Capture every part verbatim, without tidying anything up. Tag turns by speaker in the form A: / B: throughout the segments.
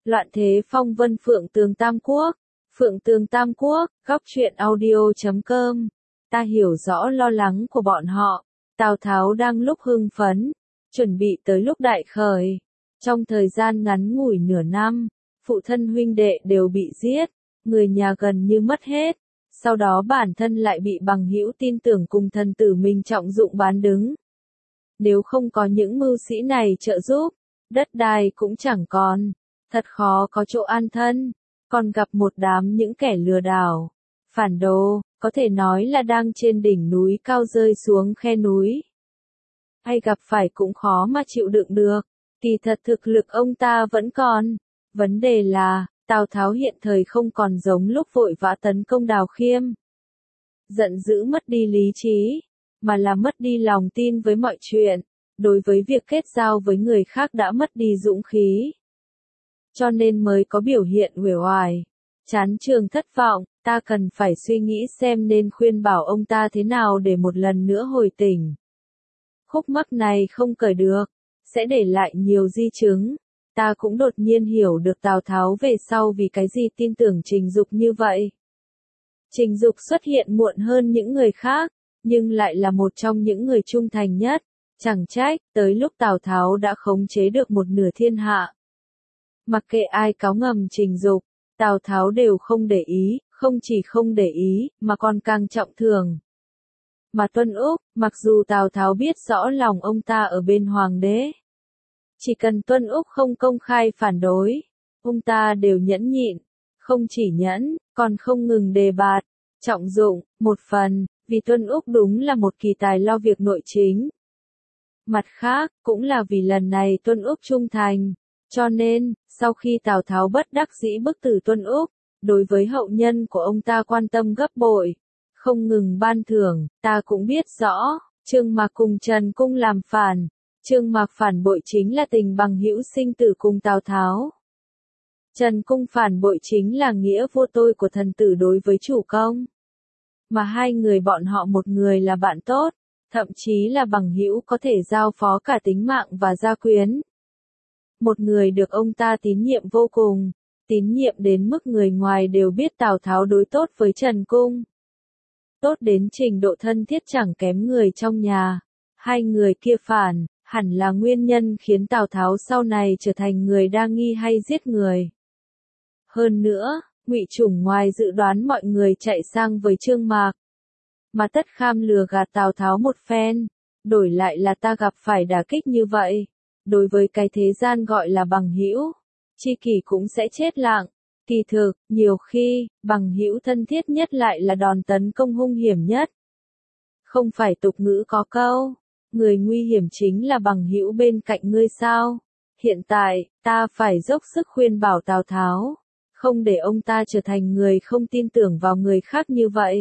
A: Loạn thế phong vân Phượng Tường Tam Quốc. Phượng Tường Tam Quốc, góc truyện audio chấm com. Ta hiểu rõ lo lắng của bọn họ. Tào Tháo đang lúc hưng phấn, chuẩn bị tới lúc đại khởi. Trong thời gian ngắn ngủi nửa năm, phụ thân huynh đệ đều bị giết, người nhà gần như mất hết. Sau đó bản thân lại bị bằng hữu tin tưởng cùng thần tử mình trọng dụng bán đứng. Nếu không có những mưu sĩ này trợ giúp, đất đai cũng chẳng còn, thật khó có chỗ an thân, còn gặp một đám những kẻ lừa đảo, phản đồ, có thể nói là đang trên đỉnh núi cao rơi xuống khe núi. Hay gặp phải cũng khó mà chịu đựng được, kỳ thật thực lực ông ta vẫn còn, vấn đề là, Tào Tháo hiện thời không còn giống lúc vội vã tấn công Đào Khiêm. Giận dữ mất đi lý trí, mà là mất đi lòng tin với mọi chuyện, đối với việc kết giao với người khác đã mất đi dũng khí. Cho nên mới có biểu hiện uể oải, chán trường thất vọng, ta cần phải suy nghĩ xem nên khuyên bảo ông ta thế nào để một lần nữa hồi tỉnh. Khúc mắc này không cởi được, sẽ để lại nhiều di chứng. Ta cũng đột nhiên hiểu được Tào Tháo về sau vì cái gì tin tưởng Trình Dục như vậy. Trình Dục xuất hiện muộn hơn những người khác, nhưng lại là một trong những người trung thành nhất, chẳng trách, tới lúc Tào Tháo đã khống chế được một nửa thiên hạ. Mặc kệ ai cáo ngầm Trình Dục, Tào Tháo đều không để ý, không chỉ không để ý, mà còn càng trọng thường. Mà Tuân Úc, mặc dù Tào Tháo biết rõ lòng ông ta ở bên hoàng đế, chỉ cần Tuân Úc không công khai phản đối, ông ta đều nhẫn nhịn, không chỉ nhẫn, còn không ngừng đề bạt, trọng dụng, một phần, vì Tuân Úc đúng là một kỳ tài lo việc nội chính. Mặt khác, cũng là vì lần này Tuân Úc trung thành, cho nên, sau khi Tào Tháo bất đắc dĩ bức tử Tuân Úc, đối với hậu nhân của ông ta quan tâm gấp bội, không ngừng ban thưởng, ta cũng biết rõ, Trương Mạc cùng Trần Cung làm phản. Trương Mạc phản bội chính là tình bằng hữu sinh tử cùng Tào Tháo. Trần Cung phản bội chính là nghĩa vô tôi của thần tử đối với chủ công. Mà hai người bọn họ một người là bạn tốt, thậm chí là bằng hữu có thể giao phó cả tính mạng và gia quyến. Một người được ông ta tín nhiệm vô cùng, tín nhiệm đến mức người ngoài đều biết Tào Tháo đối tốt với Trần Cung. Tốt đến trình độ thân thiết chẳng kém người trong nhà. Hai người kia phản, hẳn là nguyên nhân khiến Tào Tháo sau này trở thành người đa nghi hay giết người. Hơn nữa, Ngụy Chủng ngoài dự đoán mọi người chạy sang với Trương Mạc, mà Tất Kham lừa gạt Tào Tháo một phen, đổi lại là ta gặp phải đả kích như vậy. Đối với cái thế gian gọi là bằng hữu, tri kỷ cũng sẽ chết lặng. Kỳ thực, nhiều khi, bằng hữu thân thiết nhất lại là đòn tấn công hung hiểm nhất. Không phải tục ngữ có câu, người nguy hiểm chính là bằng hữu bên cạnh ngươi sao? Hiện tại, ta phải dốc sức khuyên bảo Tào Tháo, không để ông ta trở thành người không tin tưởng vào người khác như vậy.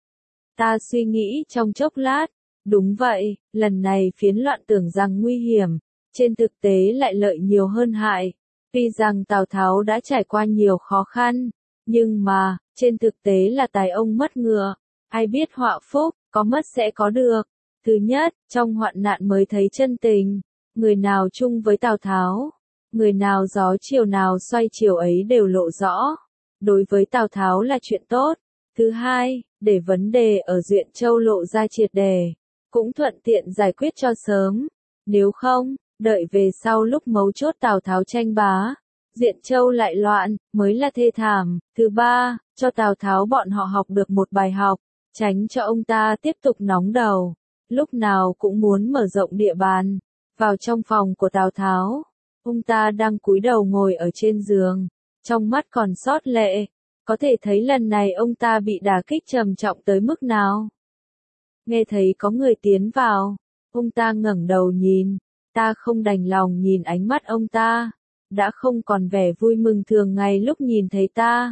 A: Ta suy nghĩ trong chốc lát, đúng vậy, lần này phiến loạn tưởng rằng nguy hiểm, trên thực tế lại lợi nhiều hơn hại. Tuy rằng Tào Tháo đã trải qua nhiều khó khăn, nhưng mà, trên thực tế là tài ông mất ngựa, ai biết họa phúc, có mất sẽ có được. Thứ nhất, trong hoạn nạn mới thấy chân tình, người nào chung với Tào Tháo, người nào gió chiều nào xoay chiều ấy đều lộ rõ. Đối với Tào Tháo là chuyện tốt. Thứ hai, để vấn đề ở Duyện Châu lộ ra triệt đề, cũng thuận tiện giải quyết cho sớm. Nếu không, đợi về sau lúc mấu chốt Tào Tháo tranh bá, Duyện Châu lại loạn, mới là thê thảm. Thứ ba, cho Tào Tháo bọn họ học được một bài học, tránh cho ông ta tiếp tục nóng đầu, lúc nào cũng muốn mở rộng địa bàn. Vào trong phòng của Tào Tháo, ông ta đang cúi đầu ngồi ở trên giường, trong mắt còn sót lệ, có thể thấy lần này ông ta bị đả kích trầm trọng tới mức nào. Nghe thấy có người tiến vào, ông ta ngẩng đầu nhìn, ta không đành lòng nhìn ánh mắt ông ta, đã không còn vẻ vui mừng thường ngày lúc nhìn thấy ta,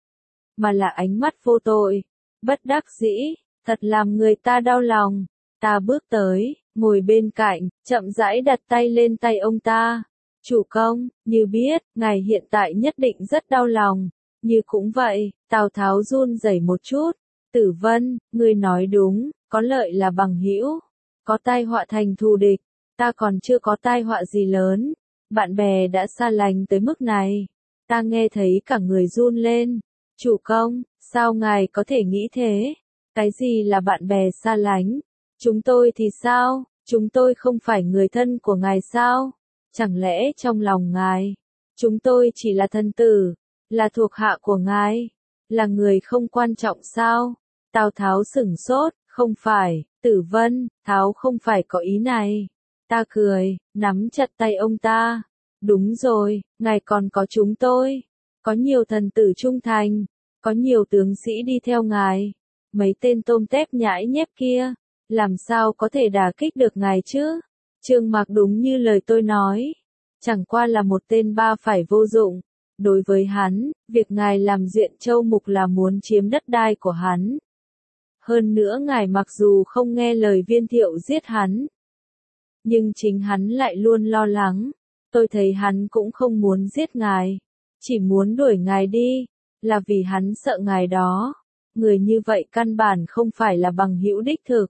A: mà là ánh mắt vô tội, bất đắc dĩ, thật làm người ta đau lòng. Ta bước tới, ngồi bên cạnh, chậm rãi đặt tay lên tay ông ta. Chủ công, như biết, ngài hiện tại nhất định rất đau lòng. Như cũng vậy, Tào Tháo run rẩy một chút. Tử Vân, ngươi nói đúng, có lợi là bằng hữu, có tai họa thành thù địch. Ta còn chưa có tai họa gì lớn, bạn bè đã xa lánh tới mức này. Ta nghe thấy cả người run lên. Chủ công, sao ngài có thể nghĩ thế? Cái gì là bạn bè xa lánh? Chúng tôi thì sao? Chúng tôi không phải người thân của ngài sao? Chẳng lẽ trong lòng ngài, chúng tôi chỉ là thân tử, là thuộc hạ của ngài, là người không quan trọng sao? Tào Tháo sửng sốt, không phải, Tử Vân, Tháo không phải có ý này. Ta cười, nắm chặt tay ông ta. Đúng rồi, ngài còn có chúng tôi. Có nhiều thần tử trung thành, có nhiều tướng sĩ đi theo ngài. Mấy tên tôm tép nhãi nhép kia, làm sao có thể đả kích được ngài chứ? Trương Mạc đúng như lời tôi nói, chẳng qua là một tên ba phải vô dụng. Đối với hắn, việc ngài làm Duyện Châu Mục là muốn chiếm đất đai của hắn. Hơn nữa ngài mặc dù không nghe lời Viên Thiệu giết hắn, nhưng chính hắn lại luôn lo lắng. Tôi thấy hắn cũng không muốn giết ngài, chỉ muốn đuổi ngài đi, là vì hắn sợ ngài đó. Người như vậy căn bản không phải là bằng hữu đích thực.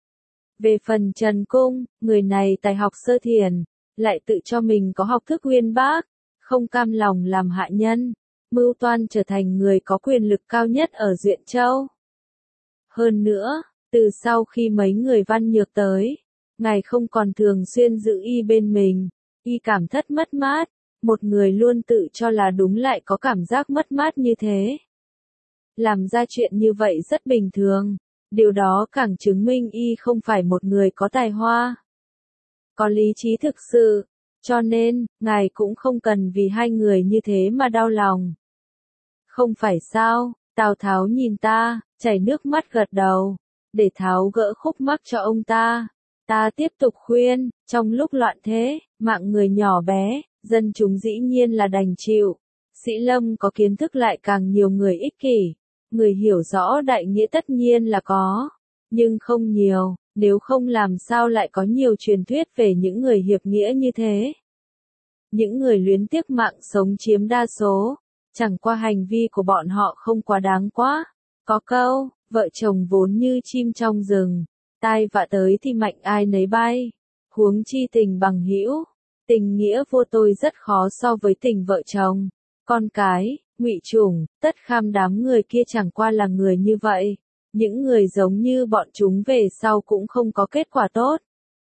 A: Về phần Trần Cung, người này tài học sơ thiền, lại tự cho mình có học thức uyên bác, không cam lòng làm hạ nhân, mưu toan trở thành người có quyền lực cao nhất ở Duyện Châu. Hơn nữa, từ sau khi mấy người Văn Nhược tới, ngài không còn thường xuyên giữ y bên mình, y cảm thất mất mát, một người luôn tự cho là đúng lại có cảm giác mất mát như thế. Làm ra chuyện như vậy rất bình thường, điều đó càng chứng minh y không phải một người có tài hoa, có lý trí thực sự, cho nên, ngài cũng không cần vì hai người như thế mà đau lòng. Không phải sao? Tào Tháo nhìn ta, chảy nước mắt gật đầu, để Tháo gỡ khúc mắc cho ông ta. Ta tiếp tục khuyên, trong lúc loạn thế, mạng người nhỏ bé, dân chúng dĩ nhiên là đành chịu. Sĩ Lâm có kiến thức lại càng nhiều người ích kỷ, người hiểu rõ đại nghĩa tất nhiên là có, nhưng không nhiều, nếu không làm sao lại có nhiều truyền thuyết về những người hiệp nghĩa như thế. Những người luyến tiếc mạng sống chiếm đa số, chẳng qua hành vi của bọn họ không quá đáng quá. Có câu, vợ chồng vốn như chim trong rừng, tai vạ tới thì mạnh ai nấy bay, huống chi tình bằng hữu, tình nghĩa vô tôi rất khó so với tình vợ chồng. Con cái, Ngụy Trùng, Tất Kham đám người kia chẳng qua là người như vậy, những người giống như bọn chúng về sau cũng không có kết quả tốt.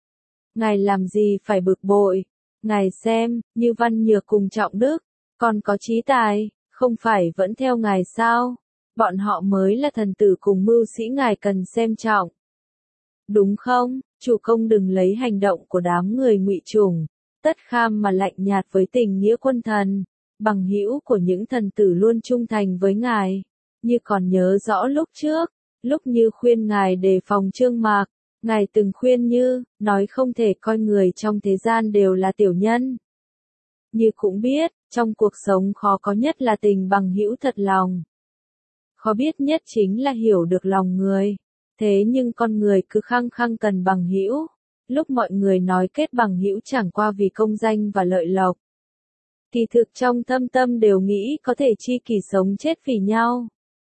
A: Ngài làm gì phải bực bội? Ngài xem, như Văn Nhược cùng Trọng Đức, còn có trí tài, không phải vẫn theo ngài sao? Bọn họ mới là thần tử cùng mưu sĩ ngài cần xem trọng. Đúng không? Chủ công đừng lấy hành động của đám người Ngụy Trùng, Tất Kham mà lạnh nhạt với tình nghĩa quân thần, bằng hữu của những thần tử luôn trung thành với ngài. Như còn nhớ rõ lúc trước, lúc Như khuyên ngài đề phòng Trương Mạc, ngài từng khuyên Như, nói không thể coi người trong thế gian đều là tiểu nhân. Như cũng biết, trong cuộc sống khó có nhất là tình bằng hữu thật lòng. Khó biết nhất chính là hiểu được lòng người. Thế nhưng con người cứ khăng khăng cần bằng hữu. Lúc mọi người nói kết bằng hữu chẳng qua vì công danh và lợi lộc, kỳ thực trong thâm tâm đều nghĩ có thể chi kỷ sống chết vì nhau.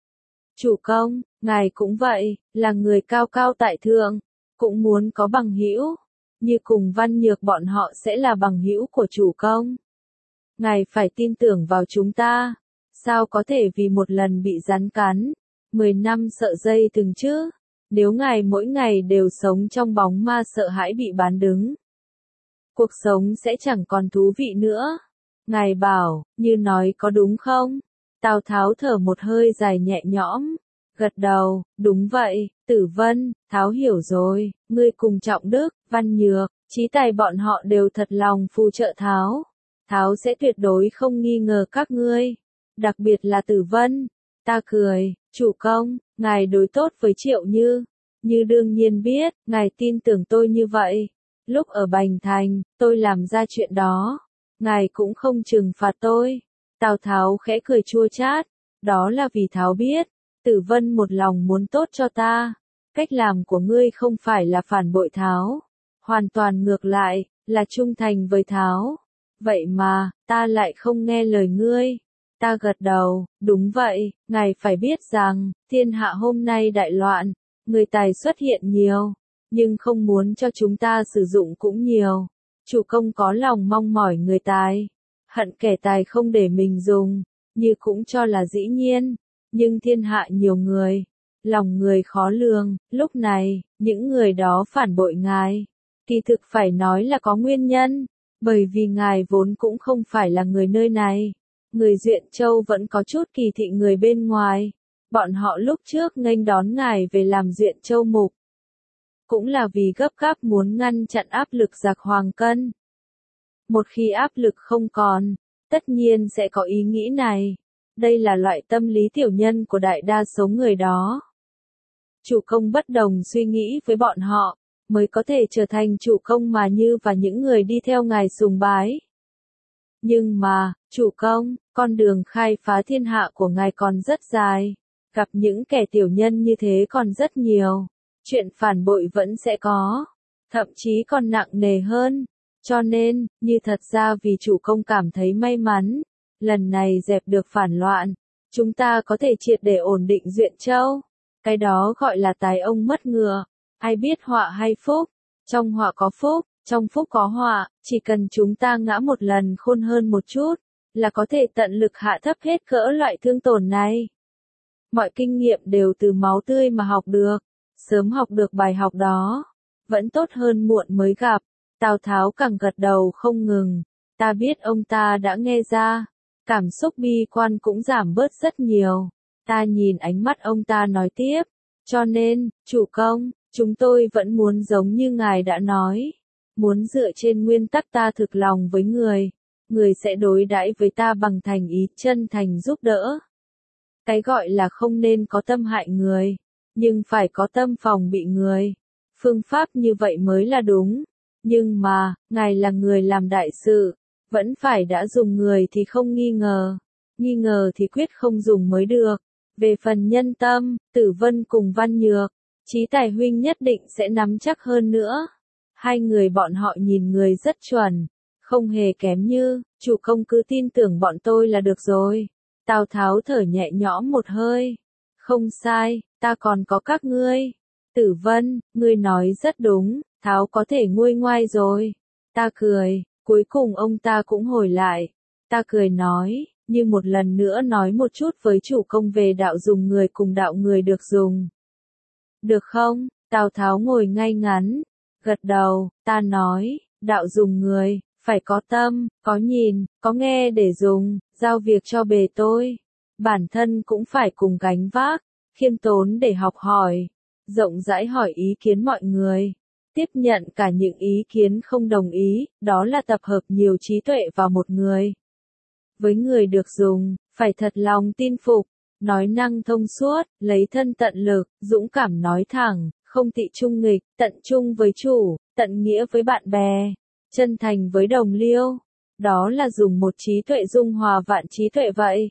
A: Chủ công, ngài cũng vậy, là người cao cao tại thượng, cũng muốn có bằng hữu, như cùng Văn Nhược bọn họ sẽ là bằng hữu của chủ công. Ngài phải tin tưởng vào chúng ta, sao có thể vì một lần bị rắn cắn, mười năm sợ dây từng chứ? Nếu ngài mỗi ngày đều sống trong bóng ma sợ hãi bị bán đứng, cuộc sống sẽ chẳng còn thú vị nữa. Ngài bảo, Như nói có đúng không? Tào Tháo thở một hơi dài nhẹ nhõm, gật đầu, đúng vậy, Tử Vân, Tháo hiểu rồi, ngươi cùng Trọng Đức, Văn Nhược, Trí Tài bọn họ đều thật lòng phù trợ Tháo. Tháo sẽ tuyệt đối không nghi ngờ các ngươi, đặc biệt là Tử Vân. Ta cười, chủ công, ngài đối tốt với Triệu Như. Như đương nhiên biết, ngài tin tưởng tôi như vậy. Lúc ở Bành Thành, tôi làm ra chuyện đó, ngài cũng không trừng phạt tôi. Tào Tháo khẽ cười chua chát, đó là vì Tháo biết, Tử Vân một lòng muốn tốt cho ta. Cách làm của ngươi không phải là phản bội Tháo, hoàn toàn ngược lại, là trung thành với Tháo. Vậy mà, ta lại không nghe lời ngươi. Ta gật đầu, đúng vậy, ngài phải biết rằng, thiên hạ hôm nay đại loạn, người tài xuất hiện nhiều, nhưng không muốn cho chúng ta sử dụng cũng nhiều. Chủ công có lòng mong mỏi người tài, hận kẻ tài không để mình dùng, như cũng cho là dĩ nhiên, nhưng thiên hạ nhiều người, lòng người khó lường, lúc này, những người đó phản bội ngài, kỳ thực phải nói là có nguyên nhân, bởi vì ngài vốn cũng không phải là người nơi này. Người Duyện Châu vẫn có chút kỳ thị người bên ngoài, bọn họ lúc trước nghênh đón ngài về làm Duyện Châu mục, cũng là vì gấp gáp muốn ngăn chặn áp lực giặc Hoàng Cân. Một khi áp lực không còn, tất nhiên sẽ có ý nghĩ này. Đây là loại tâm lý tiểu nhân của đại đa số người đó. Chủ công bất đồng suy nghĩ với bọn họ, mới có thể trở thành chủ công mà như và những người đi theo ngài sùng bái. Nhưng mà, chủ công, con đường khai phá thiên hạ của ngài còn rất dài, gặp những kẻ tiểu nhân như thế còn rất nhiều, chuyện phản bội vẫn sẽ có, thậm chí còn nặng nề hơn. Cho nên, như thật ra vì chủ công cảm thấy may mắn, lần này dẹp được phản loạn, chúng ta có thể triệt để ổn định Duyện Châu. Cái đó gọi là tài ông mất ngựa, ai biết họa hay phúc, trong họa có phúc, trong phúc có họa, chỉ cần chúng ta ngã một lần khôn hơn một chút, là có thể tận lực hạ thấp hết cỡ loại thương tổn này. Mọi kinh nghiệm đều từ máu tươi mà học được, sớm học được bài học đó, vẫn tốt hơn muộn mới gặp. Tào Tháo càng gật đầu không ngừng, ta biết ông ta đã nghe ra, cảm xúc bi quan cũng giảm bớt rất nhiều. Ta nhìn ánh mắt ông ta nói tiếp, cho nên, chủ công, chúng tôi vẫn muốn giống như ngài đã nói, muốn dựa trên nguyên tắc ta thực lòng với người, người sẽ đối đãi với ta bằng thành ý chân thành giúp đỡ. Cái gọi là không nên có tâm hại người, nhưng phải có tâm phòng bị người. Phương pháp như vậy mới là đúng. Nhưng mà, ngài là người làm đại sự, vẫn phải đã dùng người thì không nghi ngờ, nghi ngờ thì quyết không dùng mới được. Về phần nhân tâm, Tử Vân cùng Văn Nhược, Chí Tài huynh nhất định sẽ nắm chắc hơn nữa. Hai người bọn họ nhìn người rất chuẩn, không hề kém như, chủ công cứ tin tưởng bọn tôi là được rồi. Tào Tháo thở nhẹ nhõm một hơi. Không sai, ta còn có các ngươi. Tử Vân, ngươi nói rất đúng, Tháo có thể nguôi ngoai rồi. Ta cười, cuối cùng ông ta cũng hồi lại. Ta cười nói, như một lần nữa nói một chút với chủ công về đạo dùng người cùng đạo người được dùng. Được không? Tào Tháo ngồi ngay ngắn, gật đầu, ta nói, đạo dùng người, phải có tâm, có nhìn, có nghe để dùng, giao việc cho bề tôi. Bản thân cũng phải cùng gánh vác, khiêm tốn để học hỏi, rộng rãi hỏi ý kiến mọi người, tiếp nhận cả những ý kiến không đồng ý, đó là tập hợp nhiều trí tuệ vào một người. Với người được dùng, phải thật lòng tin phục, nói năng thông suốt, lấy thân tận lực, dũng cảm nói thẳng, không tị trung nghịch, tận trung với chủ, tận nghĩa với bạn bè, chân thành với đồng liêu. Đó là dùng một trí tuệ dung hòa vạn trí tuệ vậy.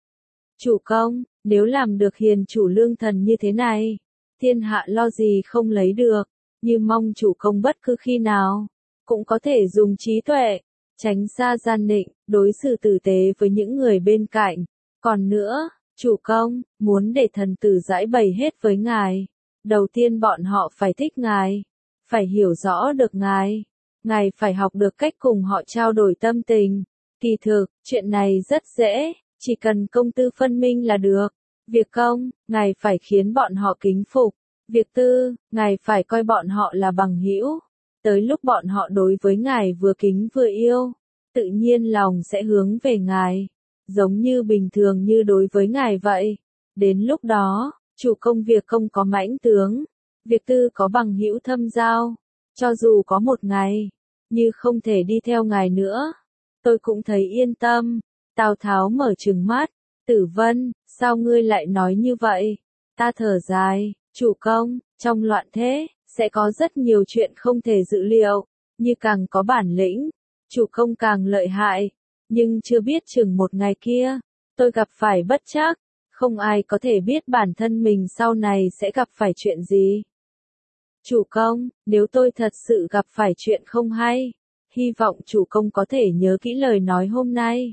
A: Chủ công, nếu làm được hiền chủ lương thần như thế này, thiên hạ lo gì không lấy được, như mong chủ công bất cứ khi nào, cũng có thể dùng trí tuệ, tránh xa gian nịnh, đối xử tử tế với những người bên cạnh. Còn nữa, chủ công, muốn để thần tử giải bày hết với ngài, đầu tiên bọn họ phải thích ngài, phải hiểu rõ được ngài, ngài phải học được cách cùng họ trao đổi tâm tình. Kỳ thực, chuyện này rất dễ, chỉ cần công tư phân minh là được. Việc công, ngài phải khiến bọn họ kính phục. Việc tư, ngài phải coi bọn họ là bằng hữu. Tới lúc bọn họ đối với ngài vừa kính vừa yêu, tự nhiên lòng sẽ hướng về ngài, giống như bình thường như đối với ngài vậy. Đến lúc đó, chủ công việc công có mãnh tướng, việc tư có bằng hữu thâm giao, cho dù có một ngày, như không thể đi theo ngài nữa, tôi cũng thấy yên tâm. Tào Tháo mở trừng mắt, Tử Vân, sao ngươi lại nói như vậy? Ta thở dài, chủ công, trong loạn thế, sẽ có rất nhiều chuyện không thể dự liệu, như càng có bản lĩnh, chủ công càng lợi hại, nhưng chưa biết chừng một ngày kia, tôi gặp phải bất trắc, không ai có thể biết bản thân mình sau này sẽ gặp phải chuyện gì. Chủ công, nếu tôi thật sự gặp phải chuyện không hay, hy vọng chủ công có thể nhớ kỹ lời nói hôm nay.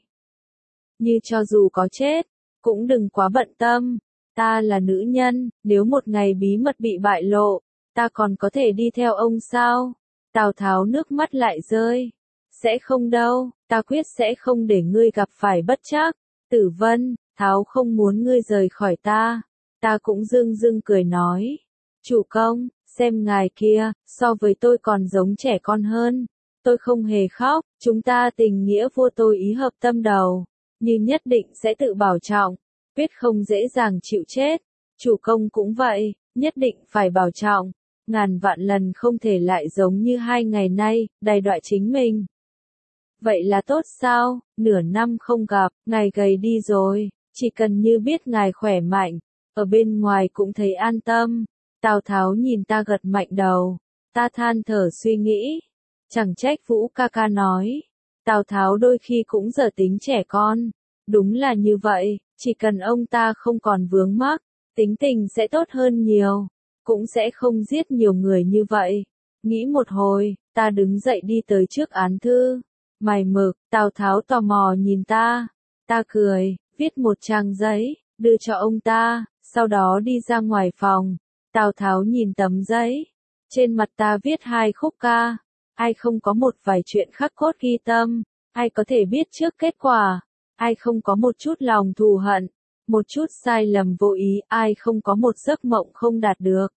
A: Như cho dù có chết, cũng đừng quá bận tâm, ta là nữ nhân, nếu một ngày bí mật bị bại lộ, ta còn có thể đi theo ông sao? Tào Tháo nước mắt lại rơi. Sẽ không đâu, ta quyết sẽ không để ngươi gặp phải bất trắc. Tử Vân, Tháo không muốn ngươi rời khỏi ta. Ta cũng dưng dưng cười nói. Chủ công, xem ngài kia, so với tôi còn giống trẻ con hơn. Tôi không hề khóc, chúng ta tình nghĩa vua tôi ý hợp tâm đầu. Nhưng nhất định sẽ tự bảo trọng, quyết không dễ dàng chịu chết. Chủ công cũng vậy, nhất định phải bảo trọng. Ngàn vạn lần không thể lại giống như hai ngày nay, đày đọa chính mình. Vậy là tốt sao, nửa năm không gặp, ngài gầy đi rồi, chỉ cần như biết ngài khỏe mạnh, ở bên ngoài cũng thấy an tâm. Tào Tháo nhìn ta gật mạnh đầu, ta than thở suy nghĩ, chẳng trách Vũ ca ca nói, Tào Tháo đôi khi cũng giờ tính trẻ con, đúng là như vậy, chỉ cần ông ta không còn vướng mắc, tính tình sẽ tốt hơn nhiều, cũng sẽ không giết nhiều người như vậy. Nghĩ một hồi, ta đứng dậy đi tới trước án thư. Mày mực, Tào Tháo tò mò nhìn ta. Ta cười, viết một trang giấy, đưa cho ông ta, sau đó đi ra ngoài phòng. Tào Tháo nhìn tấm giấy. Trên mặt ta viết hai khúc ca. Ai không có một vài chuyện khắc cốt ghi tâm, ai có thể biết trước kết quả, ai không có một chút lòng thù hận, một chút sai lầm vô ý, ai không có một giấc mộng không đạt được.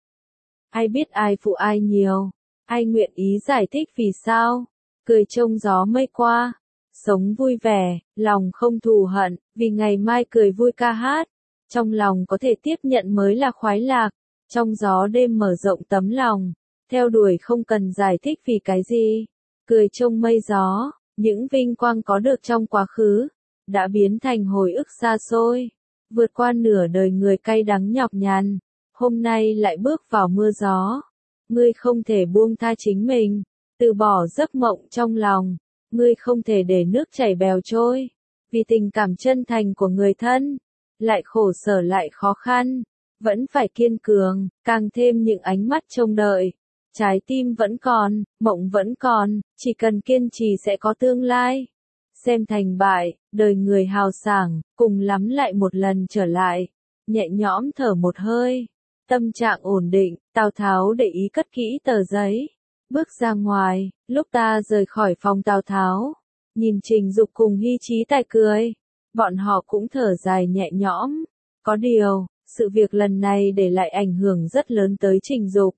A: Ai biết ai phụ ai nhiều, ai nguyện ý giải thích vì sao, cười trông gió mây qua, sống vui vẻ, lòng không thù hận, vì ngày mai cười vui ca hát, trong lòng có thể tiếp nhận mới là khoái lạc, trong gió đêm mở rộng tấm lòng, theo đuổi không cần giải thích vì cái gì, cười trông mây gió, những vinh quang có được trong quá khứ, đã biến thành hồi ức xa xôi, vượt qua nửa đời người cay đắng nhọc nhằn. Hôm nay lại bước vào mưa gió. Ngươi không thể buông tha chính mình, từ bỏ giấc mộng trong lòng. Ngươi không thể để nước chảy bèo trôi. Vì tình cảm chân thành của người thân, lại khổ sở lại khó khăn, vẫn phải kiên cường, càng thêm những ánh mắt trông đợi. Trái tim vẫn còn, mộng vẫn còn, chỉ cần kiên trì sẽ có tương lai. Xem thành bại, đời người hào sảng, cùng lắm lại một lần trở lại. Nhẹ nhõm thở một hơi. Tâm trạng ổn định, Tào Tháo để ý cất kỹ tờ giấy. Bước ra ngoài, lúc ta rời khỏi phòng Tào Tháo, nhìn Trình Dục cùng Hy Chí Tài cười. Bọn họ cũng thở dài nhẹ nhõm. Có điều, sự việc lần này để lại ảnh hưởng rất lớn tới Trình Dục.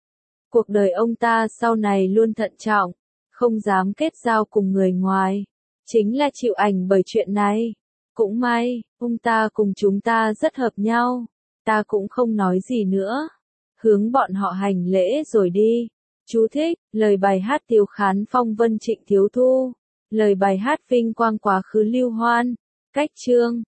A: Cuộc đời ông ta sau này luôn thận trọng, không dám kết giao cùng người ngoài. Chính là chịu ảnh bởi chuyện này. Cũng may, ông ta cùng chúng ta rất hợp nhau. Ta cũng không nói gì nữa. Hướng bọn họ hành lễ rồi đi. Chú thích, lời bài hát Tiếu Khán Phong Vân Trịnh Thiếu Thu. Lời bài hát vinh quang quá khứ Lưu Hoan. Cách chương.